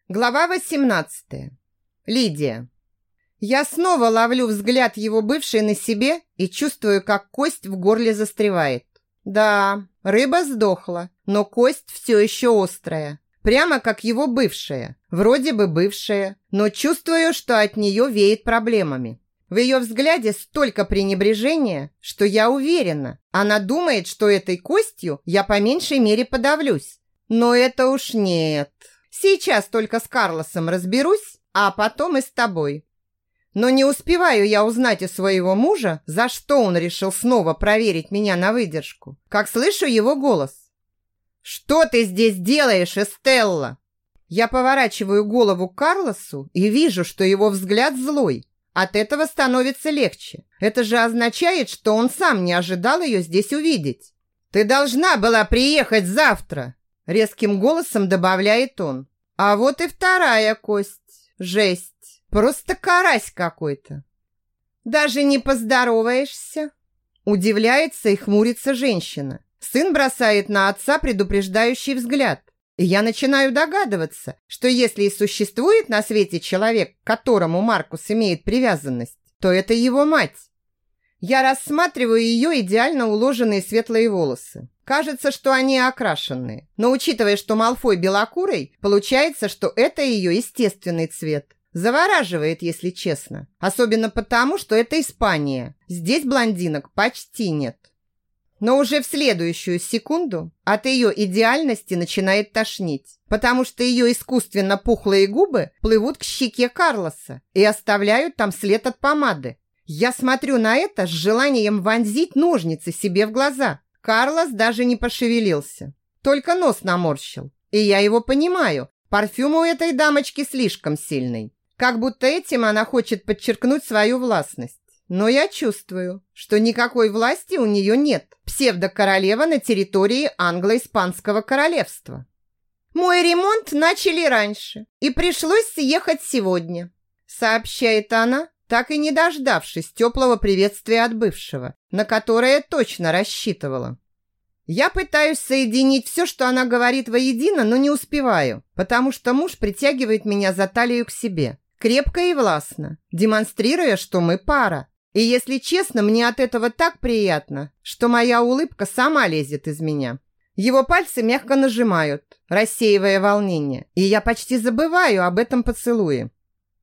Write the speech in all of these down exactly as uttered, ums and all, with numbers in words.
Глава восемнадцатая. Лидия. Я снова ловлю взгляд его бывшей на себе и чувствую, как кость в горле застревает. Да, рыба сдохла, но кость все еще острая. Прямо как его бывшая. Вроде бы бывшая, но чувствую, что от нее веет проблемами. В ее взгляде столько пренебрежения, что я уверена, она думает, что этой костью я по меньшей мере подавлюсь. Но это уж нет. Сейчас только с Карлосом разберусь, а потом и с тобой. Но не успеваю я узнать у своего мужа, за что он решил снова проверить меня на выдержку, как слышу его голос. «Что ты здесь делаешь, Эстелла?» Я поворачиваю голову к Карлосу и вижу, что его взгляд злой. От этого становится легче. Это же означает, что он сам не ожидал ее здесь увидеть. «Ты должна была приехать завтра!» Резким голосом добавляет он. А вот и вторая кость. Жесть. Просто карась какой-то. Даже не поздороваешься? Удивляется и хмурится женщина. Сын бросает на отца предупреждающий взгляд. И я начинаю догадываться, что если и существует на свете человек, к которому Маркус имеет привязанность, то это его мать. Я рассматриваю ее идеально уложенные светлые волосы. Кажется, что они окрашенные. Но учитывая, что Малфой белокурый, получается, что это ее естественный цвет. Завораживает, если честно. Особенно потому, что это Испания. Здесь блондинок почти нет. Но уже в следующую секунду от ее идеальности начинает тошнить. Потому что ее искусственно пухлые губы плывут к щеке Карлоса и оставляют там след от помады. Я смотрю на это с желанием вонзить ножницы себе в глаза. Карлос даже не пошевелился, только нос наморщил. И я его понимаю, парфюм у этой дамочки слишком сильный. Как будто этим она хочет подчеркнуть свою властность. Но я чувствую, что никакой власти у нее нет. Псевдокоролева на территории англо-испанского королевства. Мой ремонт начали раньше, и пришлось съехать сегодня, сообщает она, так и не дождавшись теплого приветствия от бывшего, на которое точно рассчитывала. Я пытаюсь соединить все, что она говорит, воедино, но не успеваю, потому что муж притягивает меня за талию к себе, крепко и властно, демонстрируя, что мы пара. И если честно, мне от этого так приятно, что моя улыбка сама лезет из меня. Его пальцы мягко нажимают, рассеивая волнение, и я почти забываю об этом поцелуе.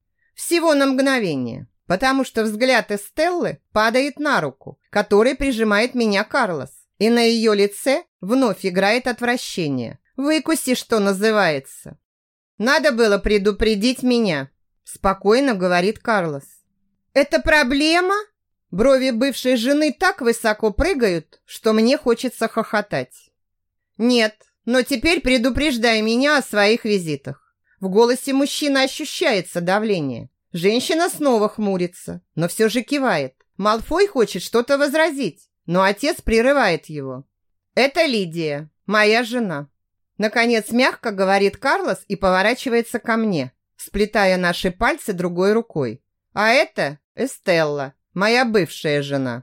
Всего на мгновение. Потому что взгляд Эстеллы падает на руку, которой прижимает меня Карлос. И на ее лице вновь играет отвращение. Выкуси, что называется. Надо было предупредить меня, спокойно говорит Карлос. Это проблема? Брови бывшей жены так высоко прыгают, что мне хочется хохотать. Нет, но теперь предупреждай меня о своих визитах. В голосе мужчины ощущается давление. Женщина снова хмурится, но все же кивает. Малфой хочет что-то возразить, но отец прерывает его. «Это Лидия, моя жена». Наконец мягко говорит Карлос и поворачивается ко мне, сплетая наши пальцы другой рукой. «А это Эстелла, моя бывшая жена».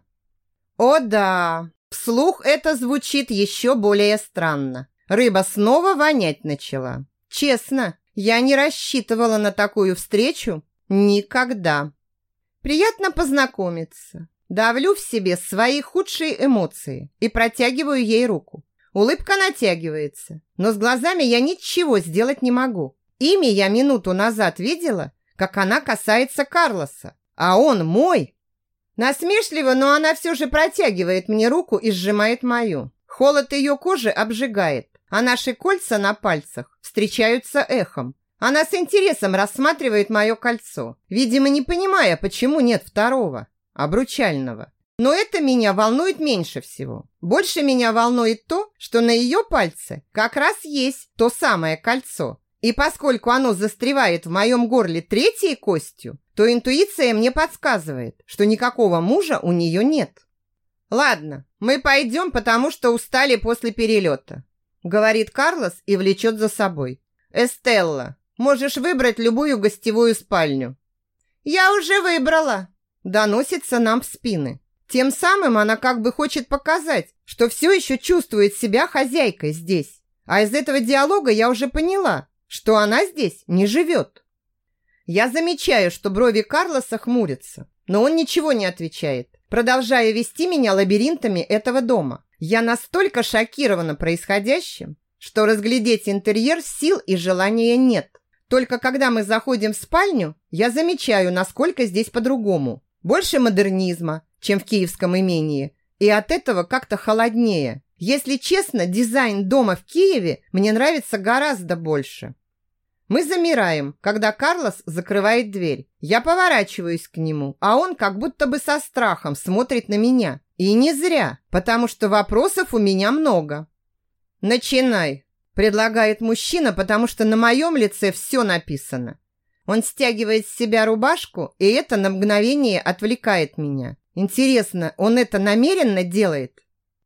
О да, вслух это звучит еще более странно. Рыба снова вонять начала. Честно, я не рассчитывала на такую встречу. Никогда. Приятно познакомиться. Давлю в себе свои худшие эмоции и протягиваю ей руку. Улыбка натягивается, но с глазами я ничего сделать не могу. Ими я минуту назад видела, как она касается Карлоса, а он мой. Насмешливо, но она все же протягивает мне руку и сжимает мою. Холод ее кожи обжигает, а наши кольца на пальцах встречаются эхом. Она с интересом рассматривает мое кольцо, видимо, не понимая, почему нет второго, обручального. Но это меня волнует меньше всего. Больше меня волнует то, что на ее пальце как раз есть то самое кольцо. И поскольку оно застревает в моем горле третьей костью, то интуиция мне подсказывает, что никакого мужа у нее нет. «Ладно, мы пойдем, потому что устали после перелета», говорит Карлос и влечет за собой. «Эстелла, можешь выбрать любую гостевую спальню». «Я уже выбрала», доносится нам в спины. Тем самым она как бы хочет показать, что все еще чувствует себя хозяйкой здесь. А из этого диалога я уже поняла, что она здесь не живет. Я замечаю, что брови Карлоса хмурятся, но он ничего не отвечает, продолжая вести меня лабиринтами этого дома. Я настолько шокирована происходящим, что разглядеть интерьер сил и желания нет. Только когда мы заходим в спальню, я замечаю, насколько здесь по-другому. Больше модернизма, чем в киевском имении, и от этого как-то холоднее. Если честно, дизайн дома в Киеве мне нравится гораздо больше. Мы замираем, когда Карлос закрывает дверь. Я поворачиваюсь к нему, а он как будто бы со страхом смотрит на меня. И не зря, потому что вопросов у меня много. «Начинай», – предлагает мужчина, потому что на моем лице все написано. Он стягивает с себя рубашку, и это на мгновение отвлекает меня. Интересно, он это намеренно делает?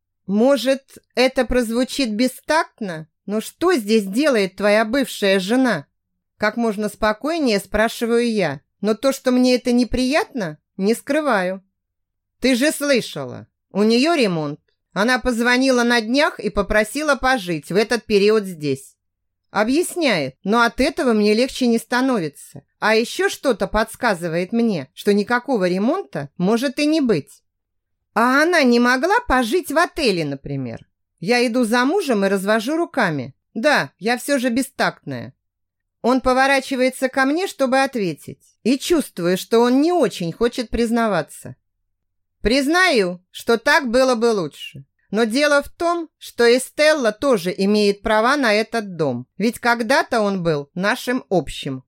Может, это прозвучит бестактно? Но что здесь делает твоя бывшая жена? Как можно спокойнее спрашиваю я. Но то, что мне это неприятно, не скрываю. Ты же слышала, у нее ремонт. Она позвонила на днях и попросила пожить в этот период здесь. Объясняет, но от этого мне легче не становится. А еще что-то подсказывает мне, что никакого ремонта может и не быть. А она не могла пожить в отеле, например. Я иду за мужем и развожу руками. Да, я все же бестактная. Он поворачивается ко мне, чтобы ответить. И чувствую, что он не очень хочет признаваться. Признаю, что так было бы лучше. Но дело в том, что Эстелла тоже имеет права на этот дом. Ведь когда-то он был нашим общим.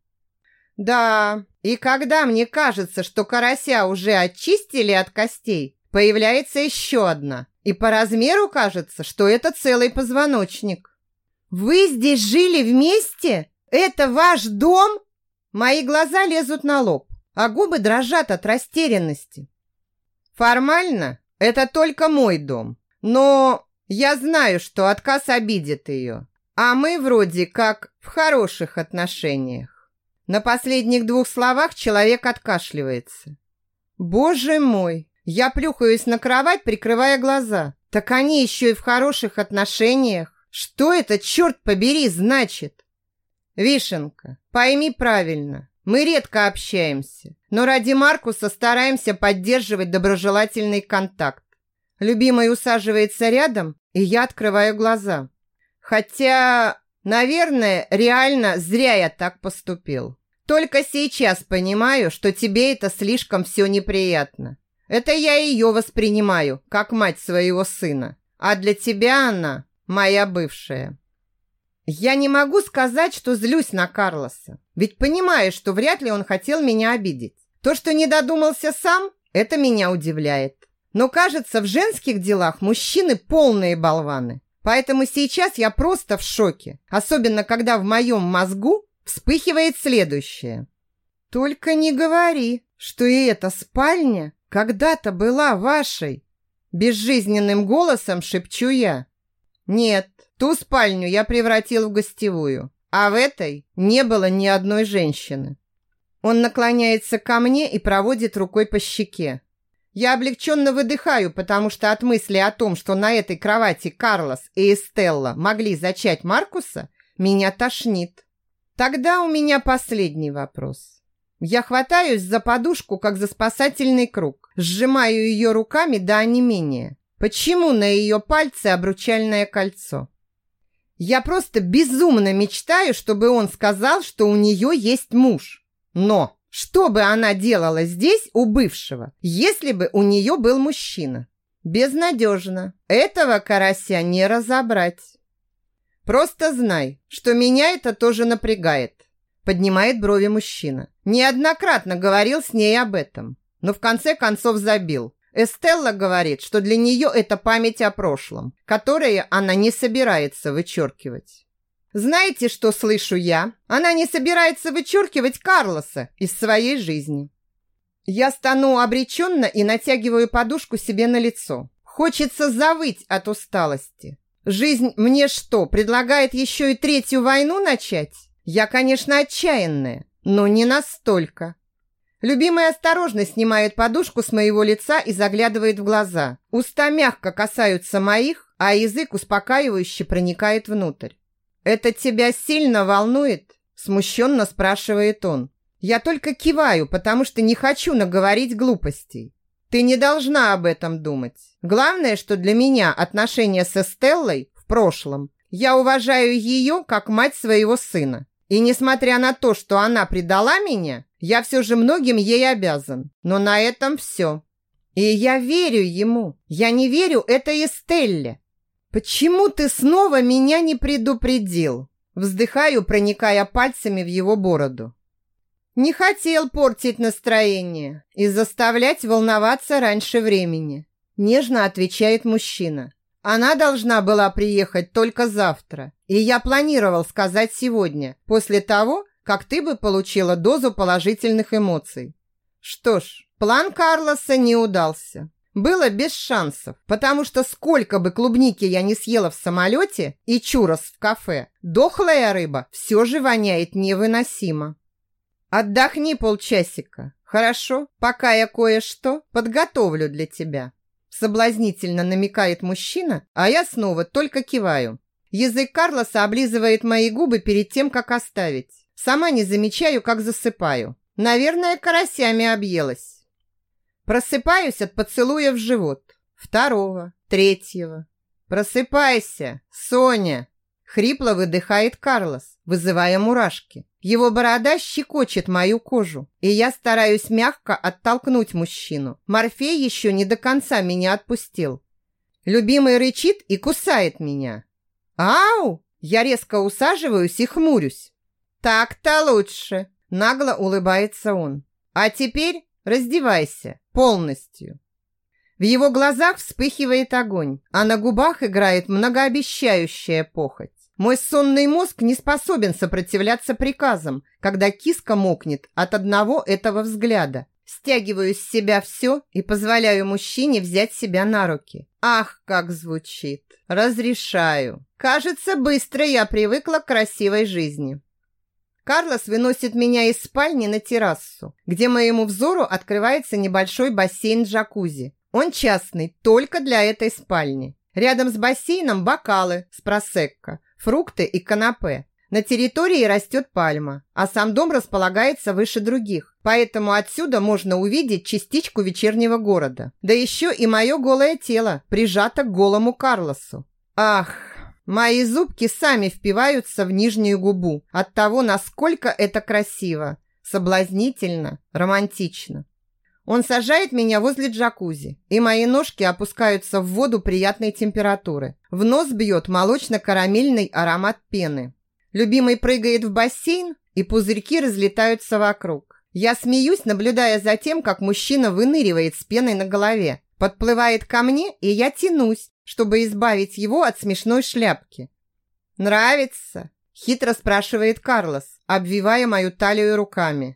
Да, и когда мне кажется, что карася уже очистили от костей, появляется еще одна. И по размеру кажется, что это целый позвоночник. Вы здесь жили вместе? Это ваш дом? Мои глаза лезут на лоб, а губы дрожат от растерянности. Формально, это только мой дом. Но я знаю, что отказ обидит ее. А мы вроде как в хороших отношениях. На последних двух словах человек откашливается. Боже мой, я плюхаюсь на кровать, прикрывая глаза. Так они еще и в хороших отношениях. Что это, черт побери, значит? Вишенка, пойми правильно. Мы редко общаемся, но ради Маркуса стараемся поддерживать доброжелательный контакт. Любимый усаживается рядом, и я открываю глаза. Хотя, наверное, реально зря я так поступил. Только сейчас понимаю, что тебе это слишком все неприятно. Это я ее воспринимаю, как мать своего сына. А для тебя она моя бывшая. Я не могу сказать, что злюсь на Карлоса. Ведь понимаю, что вряд ли он хотел меня обидеть. То, что не додумался сам, это меня удивляет. Но, кажется, в женских делах мужчины полные болваны. Поэтому сейчас я просто в шоке. Особенно, когда в моем мозгу вспыхивает следующее. Только не говори, что и эта спальня когда-то была вашей. Безжизненным голосом шепчу я. Нет, ту спальню я превратил в гостевую. А в этой не было ни одной женщины. Он наклоняется ко мне и проводит рукой по щеке. Я облегченно выдыхаю, потому что от мысли о том, что на этой кровати Карлос и Эстелла могли зачать Маркуса, меня тошнит. Тогда у меня последний вопрос. Я хватаюсь за подушку, как за спасательный круг, сжимаю ее руками до онемения. Почему на ее пальце обручальное кольцо? Я просто безумно мечтаю, чтобы он сказал, что у нее есть муж. Но что бы она делала здесь у бывшего, если бы у нее был мужчина? Безнадежно. Этого карася не разобрать. Просто знай, что меня это тоже напрягает. Поднимает брови мужчина. Неоднократно говорил с ней об этом, но в конце концов забил. Эстелла говорит, что для нее это память о прошлом, которое она не собирается вычеркивать. Знаете, что слышу я? Она не собирается вычеркивать Карлоса из своей жизни. Я стану обреченно и натягиваю подушку себе на лицо. Хочется завыть от усталости. Жизнь мне что, предлагает еще и третью войну начать? Я, конечно, отчаянная, но не настолько. Любимый осторожно снимает подушку с моего лица и заглядывает в глаза. Уста мягко касаются моих, а язык успокаивающе проникает внутрь. «Это тебя сильно волнует?» – смущенно спрашивает он. Я только киваю, потому что не хочу наговорить глупостей. Ты не должна об этом думать. Главное, что для меня отношения с Эстеллой в прошлом. Я уважаю ее как мать своего сына. И несмотря на то, что она предала меня, я все же многим ей обязан. Но на этом все. И я верю ему. Я не верю этой Эстелле. Почему ты снова меня не предупредил? Вздыхаю, проникая пальцами в его бороду. Не хотел портить настроение и заставлять волноваться раньше времени. Нежно отвечает мужчина. Она должна была приехать только завтра. И я планировал сказать сегодня, после того, как ты бы получила дозу положительных эмоций. Что ж, план Карлоса не удался. Было без шансов, потому что сколько бы клубники я не съела в самолете и чурос в кафе, дохлая рыба все же воняет невыносимо. Отдохни полчасика, хорошо? Пока я кое-что подготовлю для тебя. Соблазнительно намекает мужчина, а я снова только киваю. Язык Карлоса облизывает мои губы перед тем, как оставить. Сама не замечаю, как засыпаю. Наверное, карасями объелась. Просыпаюсь от поцелуя в живот. Второго, третьего. Просыпайся, Соня! Хрипло выдыхает Карлос, вызывая мурашки. Его борода щекочет мою кожу, и я стараюсь мягко оттолкнуть мужчину. Морфей еще не до конца меня отпустил. Любимый рычит и кусает меня. Ау! Я резко усаживаюсь и хмурюсь. Так-то лучше, нагло улыбается он. А теперь раздевайся полностью. В его глазах вспыхивает огонь, а на губах играет многообещающая похоть. Мой сонный мозг не способен сопротивляться приказам, когда киска мокнет от одного этого взгляда. Стягиваю с себя все и позволяю мужчине взять себя на руки. Ах, как звучит! Разрешаю. Кажется, быстро я привыкла к красивой жизни. Карлос выносит меня из спальни на террасу, где моему взору открывается небольшой бассейн-джакузи. Он частный, только для этой спальни. Рядом с бассейном бокалы с просекко, фрукты и канапе. На территории растет пальма, а сам дом располагается выше других, поэтому отсюда можно увидеть частичку вечернего города. Да еще и мое голое тело прижато к голому Карлосу. Ах, мои зубки сами впиваются в нижнюю губу от того, насколько это красиво, соблазнительно, романтично. Он сажает меня возле джакузи, и мои ножки опускаются в воду приятной температуры. В нос бьет молочно-карамельный аромат пены. Любимый прыгает в бассейн, и пузырьки разлетаются вокруг. Я смеюсь, наблюдая за тем, как мужчина выныривает с пеной на голове, подплывает ко мне, и я тянусь, чтобы избавить его от смешной шляпки. «Нравится?» – хитро спрашивает Карлос, обвивая мою талию руками.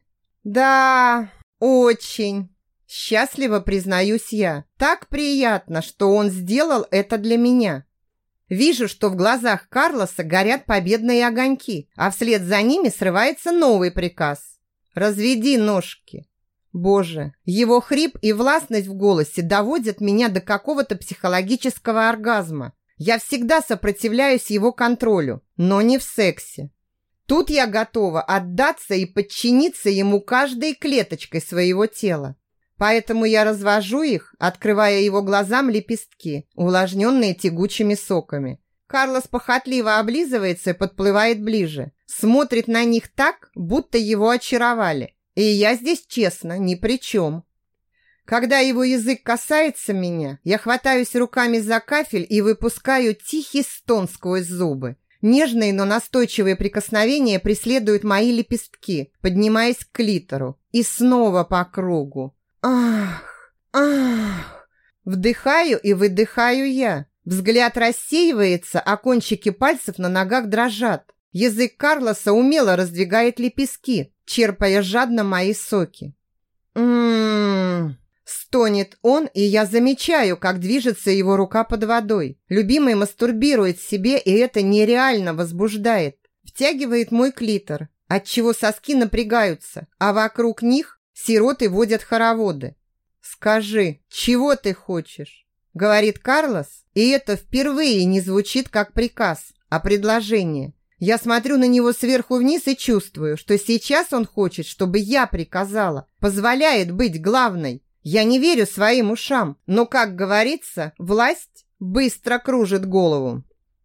«Да, очень». Счастливо признаюсь я. Так приятно, что он сделал это для меня. Вижу, что в глазах Карлоса горят победные огоньки, а вслед за ними срывается новый приказ. «Разведи ножки». Боже, его хрип и властность в голосе доводят меня до какого-то психологического оргазма. Я всегда сопротивляюсь его контролю, но не в сексе. Тут я готова отдаться и подчиниться ему каждой клеточкой своего тела. Поэтому я развожу их, открывая его глазам лепестки, увлажненные тягучими соками. Карлос похотливо облизывается и подплывает ближе. Смотрит на них так, будто его очаровали. И я здесь, честно, ни при чем. Когда его язык касается меня, я хватаюсь руками за кафель и выпускаю тихий стон сквозь зубы. Нежные, но настойчивые прикосновения преследуют мои лепестки, поднимаясь к клитору. И снова по кругу. Ах, ах. Вдыхаю и выдыхаю я. Взгляд рассеивается, а кончики пальцев на ногах дрожат. Язык Карлоса умело раздвигает лепестки, черпая жадно мои соки. М-м-м. Стонет он, и я замечаю, как движется его рука под водой. Любимый мастурбирует себе, и это нереально возбуждает. Втягивает мой клитор, отчего соски напрягаются, а вокруг них сироты водят хороводы. «Скажи, чего ты хочешь?» — говорит Карлос, и это впервые не звучит как приказ, а предложение. Я смотрю на него сверху вниз и чувствую, что сейчас он хочет, чтобы я приказала, позволяет быть главной. Я не верю своим ушам, но, как говорится, власть быстро кружит голову.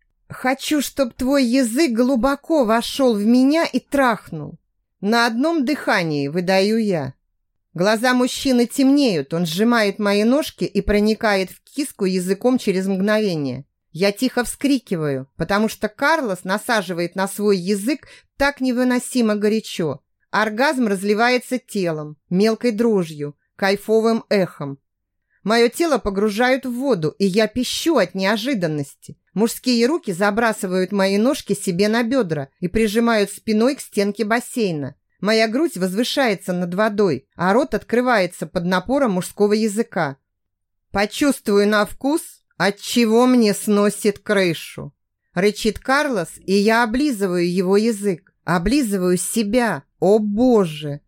Хочу, чтобы твой язык глубоко вошел в меня и трахнул. На одном дыхании выдаю я. Глаза мужчины темнеют, он сжимает мои ножки и проникает в киску языком через мгновение. Я тихо вскрикиваю, потому что Карлос насаживает на свой язык так невыносимо горячо. Оргазм разливается телом, мелкой дрожью, кайфовым эхом. Мое тело погружают в воду, и я пищу от неожиданности. Мужские руки забрасывают мои ножки себе на бедра и прижимают спиной к стенке бассейна. Моя грудь возвышается над водой, а рот открывается под напором мужского языка. Почувствую на вкус, от чего мне сносит крышу. Рычит Карлос, и я облизываю его язык. Облизываю себя. О, Боже!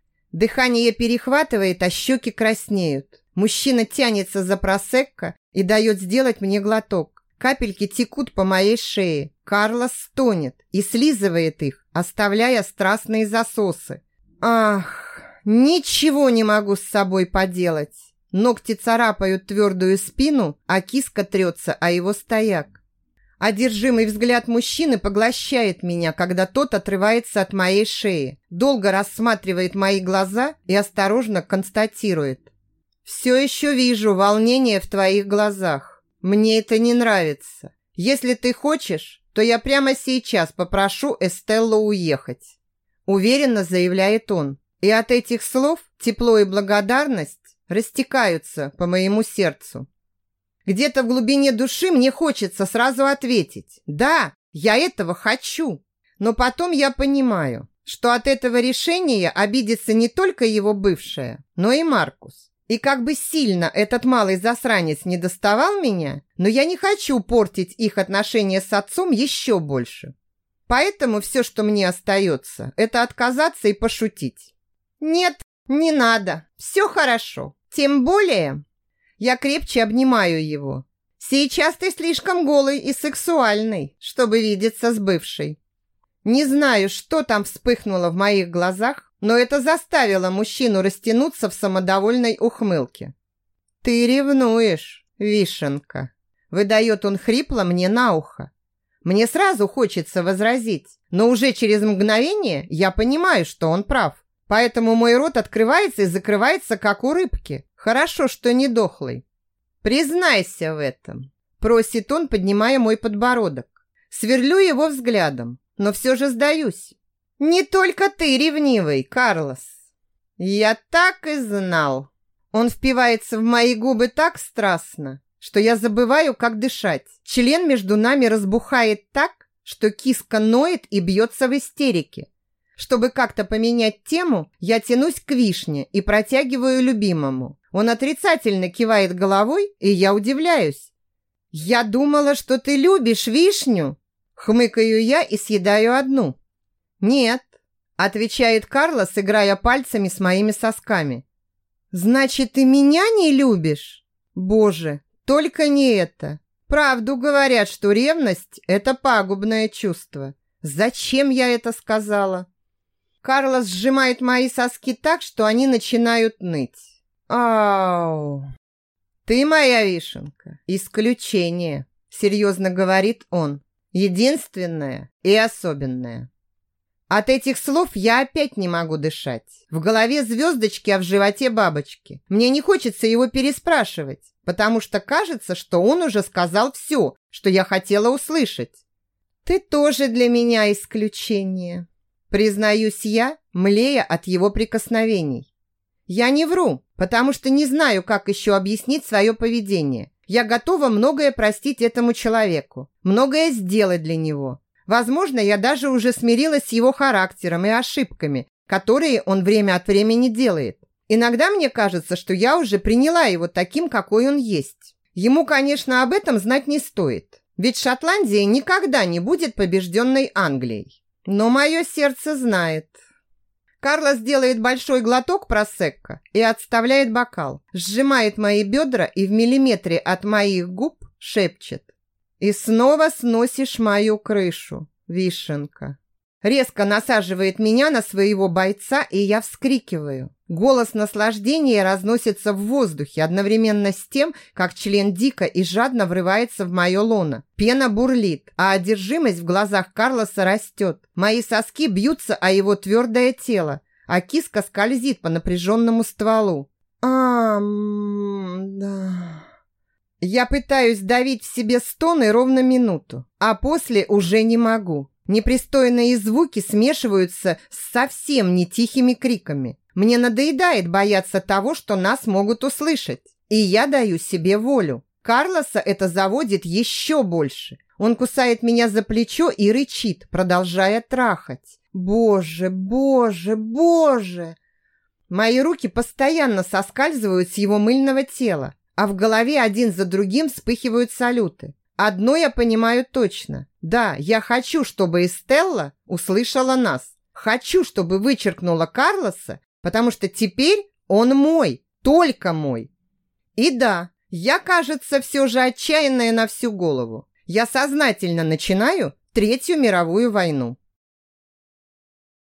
Дыхание перехватывает, а щеки краснеют. Мужчина тянется за просекко и дает сделать мне глоток. Капельки текут по моей шее. Карлос стонет и слизывает их, оставляя страстные засосы. Ах, ничего не могу с собой поделать. Ногти царапают твердую спину, а киска трется о его стояк. Одержимый взгляд мужчины поглощает меня, когда тот отрывается от моей шеи, долго рассматривает мои глаза и осторожно констатирует. «Все еще вижу волнение в твоих глазах. Мне это не нравится. Если ты хочешь, то я прямо сейчас попрошу Эстеллу уехать», уверенно заявляет он. И от этих слов тепло и благодарность растекаются по моему сердцу. Где-то в глубине души мне хочется сразу ответить: «Да, я этого хочу». Но потом я понимаю, что от этого решения обидится не только его бывшая, но и Маркус. И как бы сильно этот малый засранец не доставал меня, но я не хочу портить их отношения с отцом еще больше. Поэтому все, что мне остается, это отказаться и пошутить. «Нет, не надо, все хорошо. Тем более...» Я крепче обнимаю его. «Сейчас ты слишком голый и сексуальный, чтобы видеться с бывшей». Не знаю, что там вспыхнуло в моих глазах, но это заставило мужчину растянуться в самодовольной ухмылке. «Ты ревнуешь, вишенка», – выдает он хрипло мне на ухо. Мне сразу хочется возразить, но уже через мгновение я понимаю, что он прав. Поэтому мой рот открывается и закрывается, как у рыбки. Хорошо, что не дохлый. «Признайся в этом», – просит он, поднимая мой подбородок. Сверлю его взглядом, но все же сдаюсь. «Не только ты ревнивый, Карлос». «Я так и знал». Он впивается в мои губы так страстно, что я забываю, как дышать. Член между нами разбухает так, что киска ноет и бьется в истерике. Чтобы как-то поменять тему, я тянусь к вишне и протягиваю любимому. Он отрицательно кивает головой, и я удивляюсь. «Я думала, что ты любишь вишню!» Хмыкаю я и съедаю одну. «Нет», – отвечает Карлос, играя пальцами с моими сосками. «Значит, ты меня не любишь? Боже, только не это. Правду говорят, что ревность – это пагубное чувство. Зачем я это сказала?» Карлос сжимает мои соски так, что они начинают ныть. «Ау! Ты моя вишенка. Исключение», – серьезно говорит он. «Единственное и особенное». От этих слов я опять не могу дышать. В голове звездочки, а в животе бабочки. Мне не хочется его переспрашивать, потому что кажется, что он уже сказал все, что я хотела услышать. «Ты тоже для меня исключение», признаюсь я, млея от его прикосновений. Я не вру, потому что не знаю, как еще объяснить свое поведение. Я готова многое простить этому человеку, многое сделать для него. Возможно, я даже уже смирилась с его характером и ошибками, которые он время от времени делает. Иногда мне кажется, что я уже приняла его таким, какой он есть. Ему, конечно, об этом знать не стоит, ведь Шотландия никогда не будет побежденной Англией. Но мое сердце знает. Карлос делает большой глоток просекко и отставляет бокал, сжимает мои бедра и в миллиметре от моих губ шепчет: «И снова сносишь мою крышу, вишенка. Резко насаживает меня на своего бойца, и я вскрикиваю. Голос наслаждения разносится в воздухе одновременно с тем, как член дико и жадно врывается в мое лоно. Пена бурлит, а одержимость в глазах Карлоса растет. Мои соски бьются о его твердое тело, а киска скользит по напряженному стволу. А, да. Я пытаюсь давить в себе стоны ровно минуту, а после уже не могу. Непристойные звуки смешиваются с совсем не тихими криками. Мне надоедает бояться того, что нас могут услышать. И я даю себе волю. Карлоса это заводит еще больше. Он кусает меня за плечо и рычит, продолжая трахать. Боже, боже, боже! Мои руки постоянно соскальзывают с его мыльного тела, а в голове один за другим вспыхивают салюты. Одно я понимаю точно. Да, я хочу, чтобы Эстелла услышала нас. Хочу, чтобы вычеркнула Карлоса, потому что теперь он мой, только мой. И да, я, кажется, все же отчаянная на всю голову. Я сознательно начинаю Третью мировую войну.